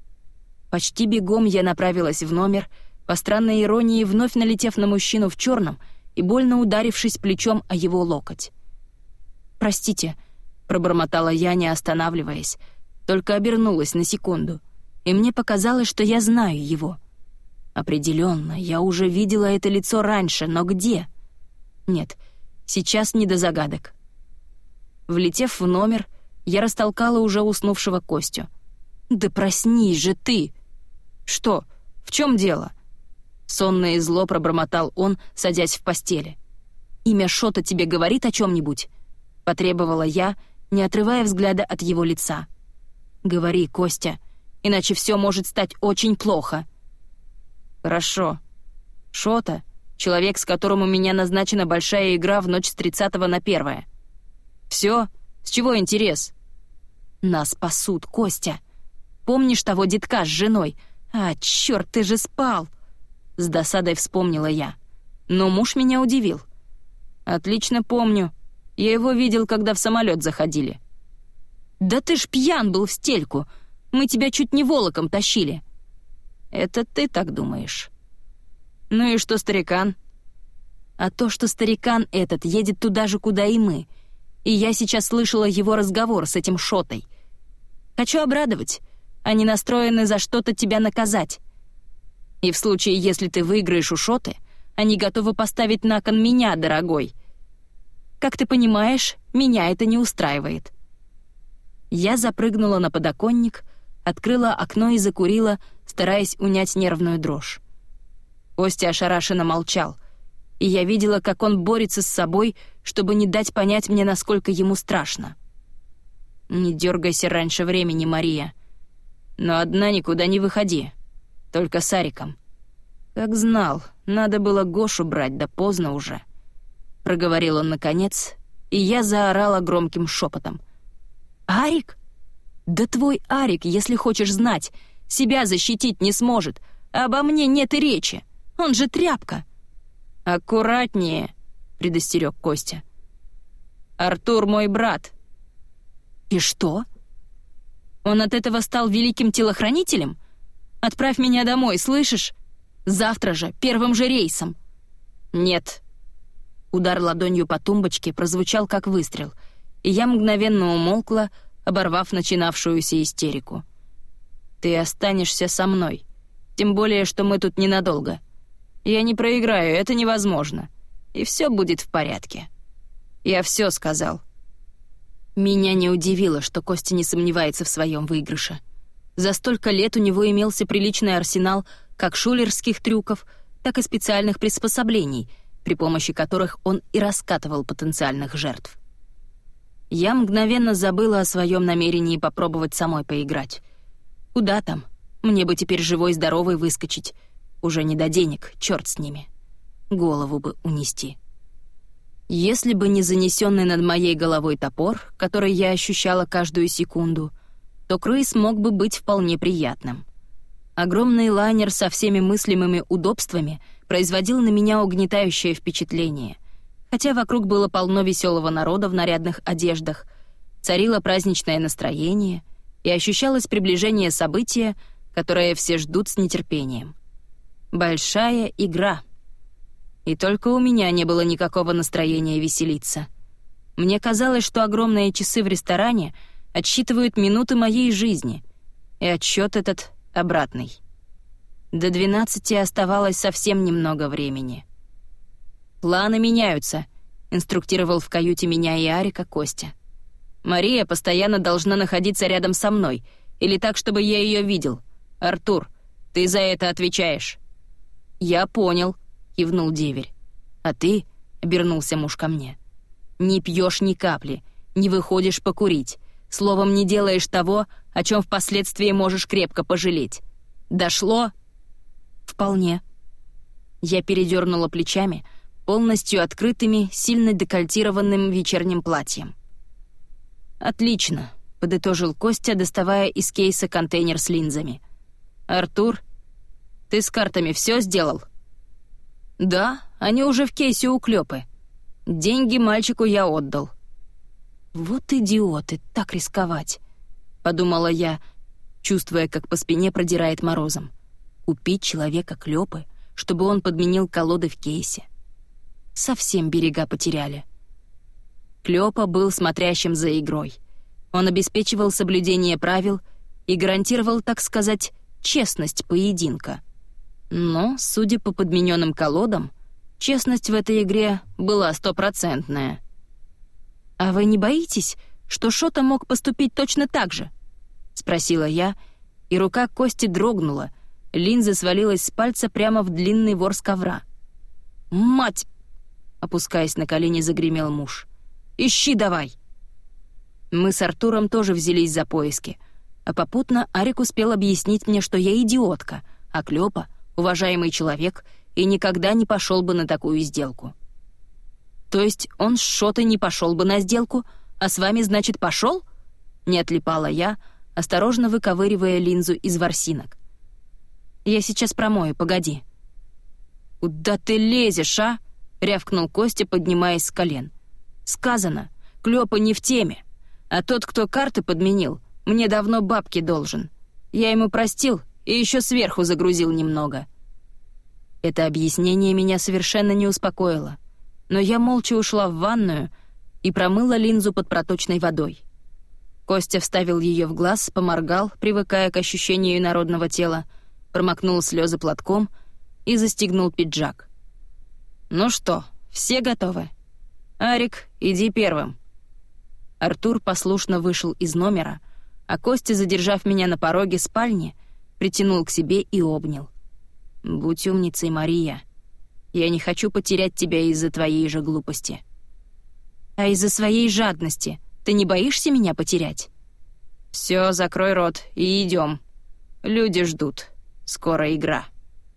Почти бегом я направилась в номер, по странной иронии вновь налетев на мужчину в черном и больно ударившись плечом о его локоть. «Простите», — пробормотала я, не останавливаясь, только обернулась на секунду, и мне показалось, что я знаю его. Определенно, я уже видела это лицо раньше, но где? Нет, сейчас не до загадок. Влетев в номер, я растолкала уже уснувшего Костю. «Да проснись же ты!» «Что? В чем дело?» Сонно и зло пробормотал он, садясь в постели. «Имя Шота тебе говорит о чем-нибудь?» Потребовала я, не отрывая взгляда от его лица. «Говори, Костя, иначе все может стать очень плохо». «Хорошо. Шота — человек, с которым у меня назначена большая игра в ночь с тридцатого на первое. Все? С чего интерес?» «Нас спасут, Костя. Помнишь того детка с женой? А, черт, ты же спал!» С досадой вспомнила я. Но муж меня удивил. «Отлично помню. Я его видел, когда в самолет заходили». «Да ты ж пьян был в стельку. Мы тебя чуть не волоком тащили». «Это ты так думаешь». «Ну и что, старикан?» «А то, что старикан этот едет туда же, куда и мы. И я сейчас слышала его разговор с этим Шотой. Хочу обрадовать. Они настроены за что-то тебя наказать. И в случае, если ты выиграешь у Шоты, они готовы поставить на кон меня, дорогой. Как ты понимаешь, меня это не устраивает». Я запрыгнула на подоконник, открыла окно и закурила, стараясь унять нервную дрожь. Костя ошарашенно молчал, и я видела, как он борется с собой, чтобы не дать понять мне, насколько ему страшно. «Не дергайся раньше времени, Мария. Но одна никуда не выходи. Только с Ариком. Как знал, надо было Гошу брать, да поздно уже», — проговорил он наконец, и я заорала громким шепотом. «Арик? Да твой Арик, если хочешь знать, себя защитить не сможет, а обо мне нет и речи. Он же тряпка». «Аккуратнее», — предостерег Костя. «Артур мой брат». «И что? Он от этого стал великим телохранителем? Отправь меня домой, слышишь? Завтра же, первым же рейсом». «Нет». Удар ладонью по тумбочке прозвучал как выстрел, и я мгновенно умолкла, оборвав начинавшуюся истерику. «Ты останешься со мной, тем более, что мы тут ненадолго. Я не проиграю, это невозможно, и все будет в порядке. Я все сказал». Меня не удивило, что Костя не сомневается в своем выигрыше. За столько лет у него имелся приличный арсенал как шулерских трюков, так и специальных приспособлений, при помощи которых он и раскатывал потенциальных жертв. Я мгновенно забыла о своем намерении попробовать самой поиграть Куда там? Мне бы теперь живой-здоровой выскочить. Уже не до денег, черт с ними. Голову бы унести. Если бы не занесенный над моей головой топор, который я ощущала каждую секунду, то круиз мог бы быть вполне приятным. Огромный лайнер со всеми мыслимыми удобствами производил на меня угнетающее впечатление. Хотя вокруг было полно веселого народа в нарядных одеждах, царило праздничное настроение и ощущалось приближение события, которое все ждут с нетерпением. Большая игра. И только у меня не было никакого настроения веселиться. Мне казалось, что огромные часы в ресторане отсчитывают минуты моей жизни, и отсчет этот обратный. До двенадцати оставалось совсем немного времени. «Планы меняются», — инструктировал в каюте меня и Арика Костя. «Мария постоянно должна находиться рядом со мной, или так, чтобы я ее видел. Артур, ты за это отвечаешь». «Я понял», — кивнул деверь. «А ты», — обернулся муж ко мне, — «не пьешь ни капли, не выходишь покурить, словом, не делаешь того, о чем впоследствии можешь крепко пожалеть. Дошло?» «Вполне». Я передернула плечами, полностью открытыми, сильно декольтированным вечерним платьем. «Отлично», — подытожил Костя, доставая из кейса контейнер с линзами. «Артур, ты с картами все сделал?» «Да, они уже в кейсе у Клёпы. Деньги мальчику я отдал». «Вот идиоты, так рисковать», — подумала я, чувствуя, как по спине продирает морозом. Купить человека Клёпы, чтобы он подменил колоды в кейсе. Совсем берега потеряли. Клёпа был смотрящим за игрой. Он обеспечивал соблюдение правил и гарантировал, так сказать, честность поединка. Но, судя по подмененным колодам, честность в этой игре была стопроцентная. «А вы не боитесь, что Шота мог поступить точно так же?» — спросила я, и рука Кости дрогнула, линза свалилась с пальца прямо в длинный ворс ковра. «Мать!» — опускаясь на колени, загремел муж. «Ищи давай!» Мы с Артуром тоже взялись за поиски, а попутно Арик успел объяснить мне, что я идиотка, а Клёпа — уважаемый человек и никогда не пошел бы на такую сделку. «То есть он с Шотой не пошел бы на сделку, а с вами, значит, пошел?» Не отлипала я, осторожно выковыривая линзу из ворсинок. «Я сейчас промою, погоди». «Куда ты лезешь, а?» — рявкнул Костя, поднимаясь с колен. «Сказано, Клёпа не в теме, а тот, кто карты подменил, мне давно бабки должен. Я ему простил и еще сверху загрузил немного». Это объяснение меня совершенно не успокоило, но я молча ушла в ванную и промыла линзу под проточной водой. Костя вставил ее в глаз, поморгал, привыкая к ощущению инородного тела, промокнул слезы платком и застегнул пиджак. «Ну что, все готовы? Арик, иди первым». Артур послушно вышел из номера, а Костя, задержав меня на пороге спальни, притянул к себе и обнял. «Будь умницей, Мария. Я не хочу потерять тебя из-за твоей же глупости». «А из-за своей жадности ты не боишься меня потерять?» «Все, закрой рот и идем. Люди ждут. Скоро игра».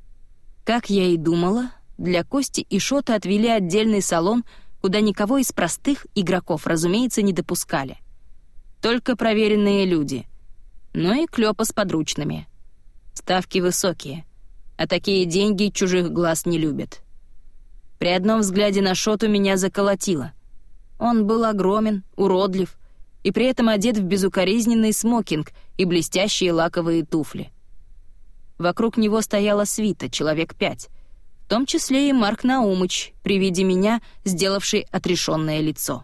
Как я и думала, для Кости и Шота отвели отдельный салон, куда никого из простых игроков, разумеется, не допускали. Только проверенные люди. Ну и Клёпа с подручными. Ставки высокие, а такие деньги чужих глаз не любят. При одном взгляде на Шоту меня заколотило. Он был огромен, уродлив и при этом одет в безукоризненный смокинг и блестящие лаковые туфли. Вокруг него стояла свита, человек пять, в том числе и Марк Наумыч, при виде меня, сделавший отрешенное лицо.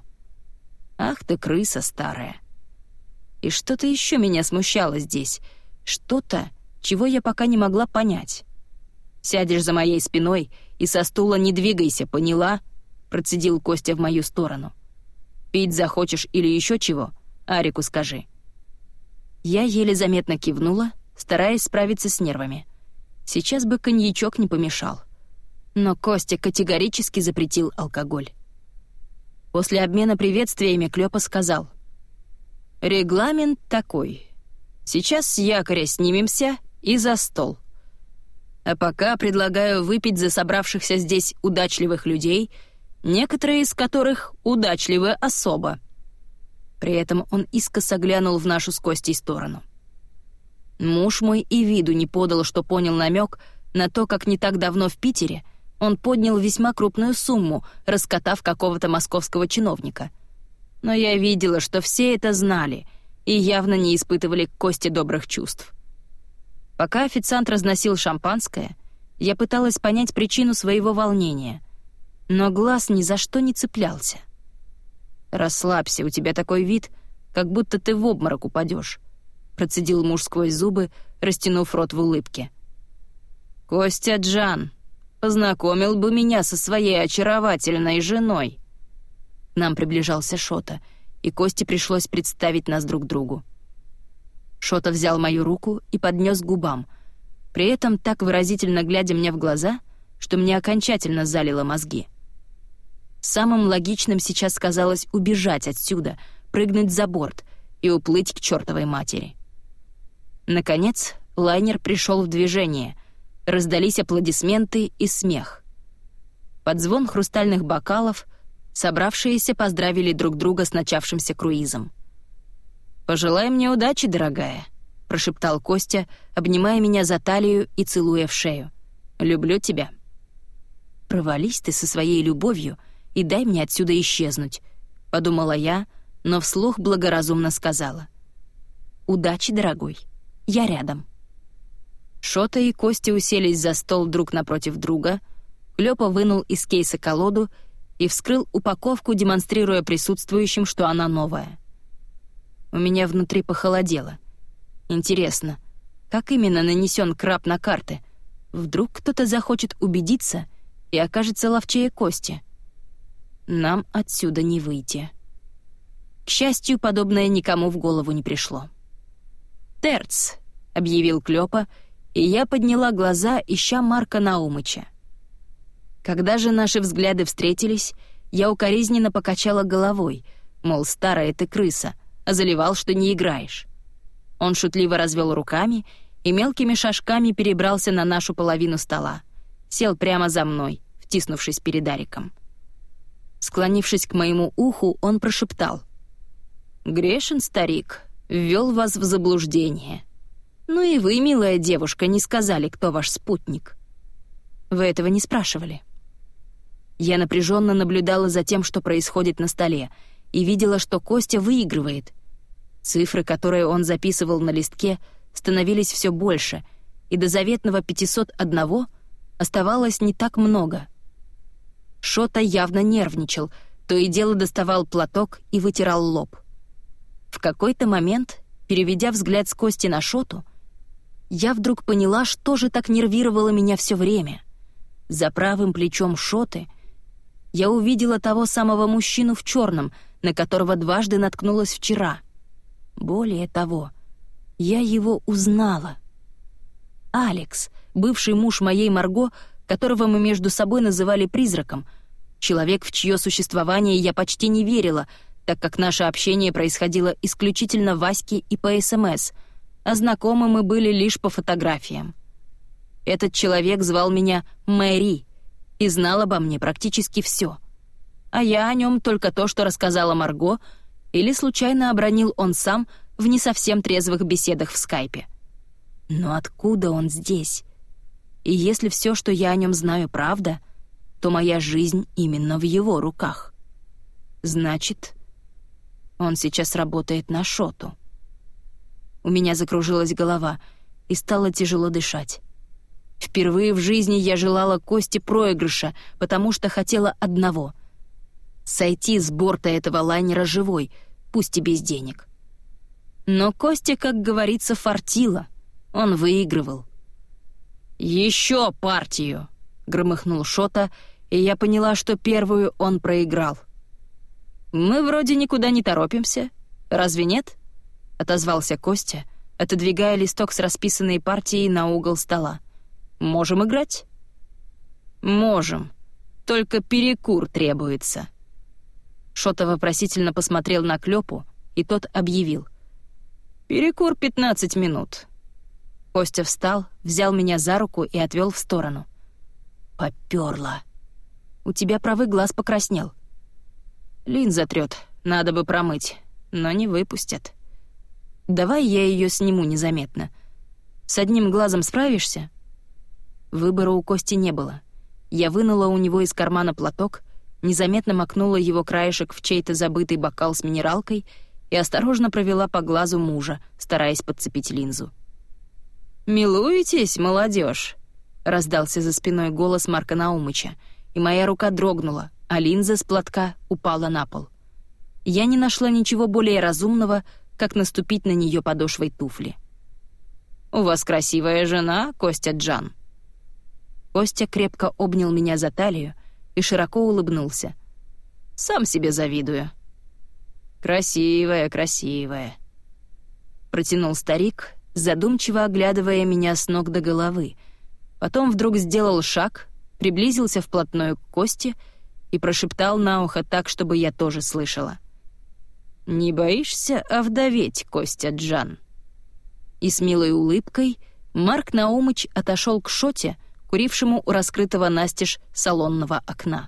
Ах ты, крыса старая. И что-то еще меня смущало здесь, что-то, чего я пока не могла понять. «Сядешь за моей спиной и со стула не двигайся, поняла?» — процедил Костя в мою сторону. «Пить захочешь или еще чего? Арику скажи». Я еле заметно кивнула, стараясь справиться с нервами. Сейчас бы коньячок не помешал. Но Костя категорически запретил алкоголь. После обмена приветствиями Клёпа сказал: «Регламент такой. Сейчас с якоря снимемся и за стол. А пока предлагаю выпить за собравшихся здесь удачливых людей, некоторые из которых удачливы особо». При этом он искоса глянул в нашу с Костей сторону. Муж мой и виду не подал, что понял намек на то, как не так давно в Питере он поднял весьма крупную сумму, раскатав какого-то московского чиновника. Но я видела, что все это знали и явно не испытывали к Косте добрых чувств. Пока официант разносил шампанское, я пыталась понять причину своего волнения, но глаз ни за что не цеплялся. «Расслабься, у тебя такой вид, как будто ты в обморок упадешь», — процедил муж сквозь зубы, растянув рот в улыбке. «Костя Джан, познакомил бы меня со своей очаровательной женой». К нам приближался Шота, и Косте пришлось представить нас друг другу. Шота взял мою руку и поднес к губам, при этом так выразительно глядя мне в глаза, что мне окончательно залило мозги. Самым логичным сейчас казалось убежать отсюда, прыгнуть за борт и уплыть к чертовой матери. Наконец, лайнер пришел в движение, раздались аплодисменты и смех. Под звон хрустальных бокалов собравшиеся поздравили друг друга с начавшимся круизом. «Пожелай мне удачи, дорогая», — прошептал Костя, обнимая меня за талию и целуя в шею. «Люблю тебя». «Провались ты со своей любовью и дай мне отсюда исчезнуть», — подумала я, но вслух благоразумно сказала. «Удачи, дорогой, я рядом». Шота и Костя уселись за стол друг напротив друга, Клёпа вынул из кейса колоду и вскрыл упаковку, демонстрируя присутствующим, что она новая. У меня внутри похолодело. Интересно, как именно нанесен краб на карты? Вдруг кто-то захочет убедиться и окажется ловчее Кости? Нам отсюда не выйти. К счастью, подобное никому в голову не пришло. «Терц», — объявил Клёпа, и я подняла глаза, ища Марка Наумыча. Когда же наши взгляды встретились, я укоризненно покачала головой, мол, старая ты крыса, а заливал, что не играешь. Он шутливо развел руками и мелкими шажками перебрался на нашу половину стола, сел прямо за мной, втиснувшись перед Ариком. Склонившись к моему уху, он прошептал: «Грешен старик, ввел вас в заблуждение. Ну и вы, милая девушка, не сказали, кто ваш спутник». «Вы этого не спрашивали». Я напряженно наблюдала за тем, что происходит на столе, и видела, что Костя выигрывает. Цифры, которые он записывал на листке, становились все больше, и до заветного пятьсот один оставалось не так много. Шота явно нервничал, то и дело доставал платок и вытирал лоб. В какой-то момент, переведя взгляд с Кости на Шоту, я вдруг поняла, что же так нервировало меня все время. За правым плечом Шоты я увидела того самого мужчину в черном, на которого дважды наткнулась вчера. Более того, я его узнала. Алекс, бывший муж моей Марго, которого мы между собой называли призраком, человек, в чье существование я почти не верила, так как наше общение происходило исключительно в Аське и по СМС, а знакомы мы были лишь по фотографиям. Этот человек звал меня Мэри и знал обо мне практически все. А я о нем только то, что рассказала Марго, или случайно обронил он сам в не совсем трезвых беседах в скайпе. Но откуда он здесь? И если все, что я о нем знаю, правда, то моя жизнь именно в его руках. Значит, он сейчас работает на Шоту. У меня закружилась голова, и стало тяжело дышать. Впервые в жизни я желала Косте проигрыша, потому что хотела одного — сойти с борта этого лайнера живой, пусть и без денег. Но Костя, как говорится, фартило. Он выигрывал. «Еще партию!» — громыхнул Шота, и я поняла, что первую он проиграл. «Мы вроде никуда не торопимся. Разве нет?» — отозвался Костя, отодвигая листок с расписанной партией на угол стола. «Можем играть?» «Можем. Только перекур требуется». Шота вопросительно посмотрел на Клёпу, и тот объявил: Перекур пятнадцать минут». Костя встал, взял меня за руку и отвел в сторону. «Попёрло. У тебя правый глаз покраснел». «Линза трёт, надо бы промыть, но не выпустят». «Давай я её сниму незаметно. С одним глазом справишься?» Выбора у Кости не было. Я вынула у него из кармана платок, незаметно макнула его краешек в чей-то забытый бокал с минералкой и осторожно провела по глазу мужа, стараясь подцепить линзу. «Милуетесь, молодежь?» — раздался за спиной голос Марка Наумыча, и моя рука дрогнула, а линза с платка упала на пол. Я не нашла ничего более разумного, как наступить на нее подошвой туфли. «У вас красивая жена, Костя Джан». Костя крепко обнял меня за талию и широко улыбнулся. «Сам себе завидую». «Красивая, красивая», — протянул старик, задумчиво оглядывая меня с ног до головы. Потом вдруг сделал шаг, приблизился вплотную к Косте и прошептал на ухо так, чтобы я тоже слышала. «Не боишься овдоветь, Костя Джан?» И с милой улыбкой Марк Наумыч отошел к Шоте, курившему у раскрытого настежь салонного окна.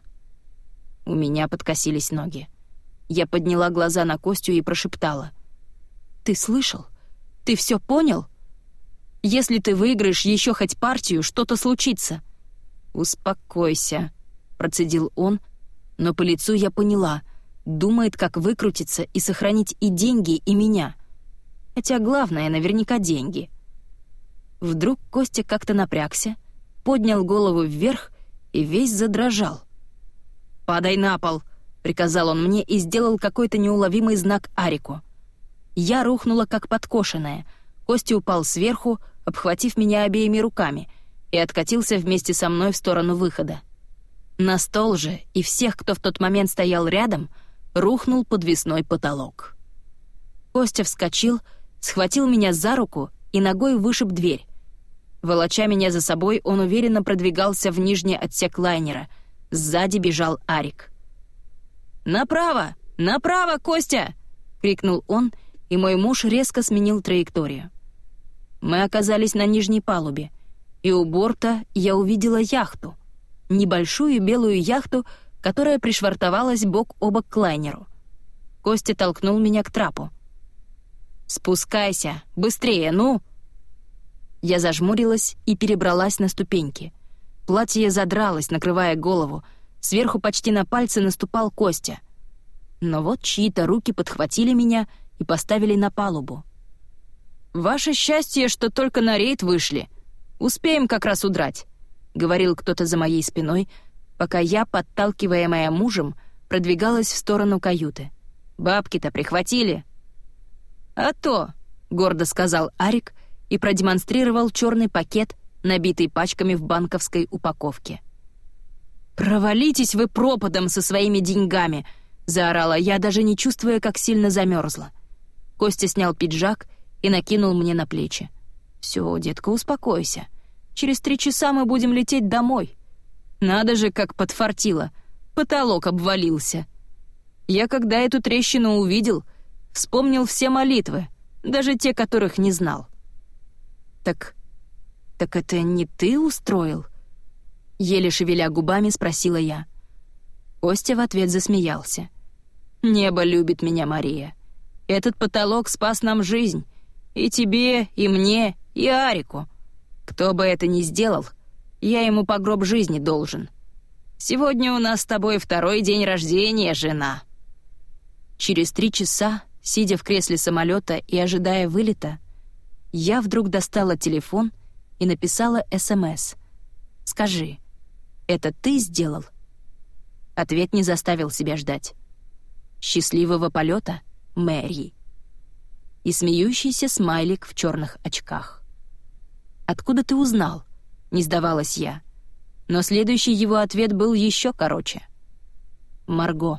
У меня подкосились ноги. Я подняла глаза на Костю и прошептала. «Ты слышал? Ты все понял? Если ты выиграешь еще хоть партию, что-то случится». «Успокойся», — процедил он, но по лицу я поняла, думает, как выкрутиться и сохранить и деньги, и меня. Хотя главное наверняка деньги. Вдруг Костя как-то напрягся, поднял голову вверх и весь задрожал. «Падай на пол», — приказал он мне и сделал какой-то неуловимый знак Арику. Я рухнула как подкошенная. Костя упал сверху, обхватив меня обеими руками, и откатился вместе со мной в сторону выхода. На стол же и всех, кто в тот момент стоял рядом, рухнул подвесной потолок. Костя вскочил, схватил меня за руку и ногой вышиб дверь. Волоча меня за собой, он уверенно продвигался в нижний отсек лайнера. Сзади бежал Арик. «Направо! Направо, Костя!» — крикнул он, и мой муж резко сменил траекторию. Мы оказались на нижней палубе, и у борта я увидела яхту. Небольшую белую яхту, которая пришвартовалась бок о бок к лайнеру. Костя толкнул меня к трапу. «Спускайся! Быстрее, ну!» Я зажмурилась и перебралась на ступеньки. Платье задралось, накрывая голову. Сверху почти на пальцы наступал Костя. Но вот чьи-то руки подхватили меня и поставили на палубу. «Ваше счастье, что только на рейд вышли. Успеем как раз удрать», — говорил кто-то за моей спиной, пока я, подталкиваемая мужем, продвигалась в сторону каюты. «Бабки-то прихватили?» «А то», — гордо сказал Арик и продемонстрировал черный пакет, набитый пачками в банковской упаковке. «Провалитесь вы пропадом со своими деньгами!» — заорала я, даже не чувствуя, как сильно замерзла. Костя снял пиджак и накинул мне на плечи. «Все, детка, успокойся. Через три часа мы будем лететь домой». Надо же, как подфартило. Потолок обвалился. Я, когда эту трещину увидел, вспомнил все молитвы, даже те, которых не знал. «Так... так это не ты устроил?» Еле шевеля губами, спросила я. Костя в ответ засмеялся. «Небо любит меня, Мария. Этот потолок спас нам жизнь. И тебе, и мне, и Арику. Кто бы это ни сделал, я ему по гроб жизни должен. Сегодня у нас с тобой второй день рождения, жена». Через три часа, сидя в кресле самолета и ожидая вылета, я вдруг достала телефон и написала СМС. «Скажи, это ты сделал?» Ответ не заставил себя ждать. «Счастливого полета, Мэри». И смеющийся смайлик в черных очках. «Откуда ты узнал?» — не сдавалась я. Но следующий его ответ был еще короче. «Марго».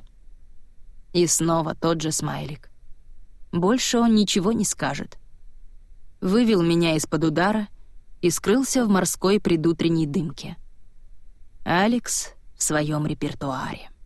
И снова тот же смайлик. Больше он ничего не скажет. Вывел меня из-под удара и скрылся в морской предутренней дымке. Алекс в своем репертуаре.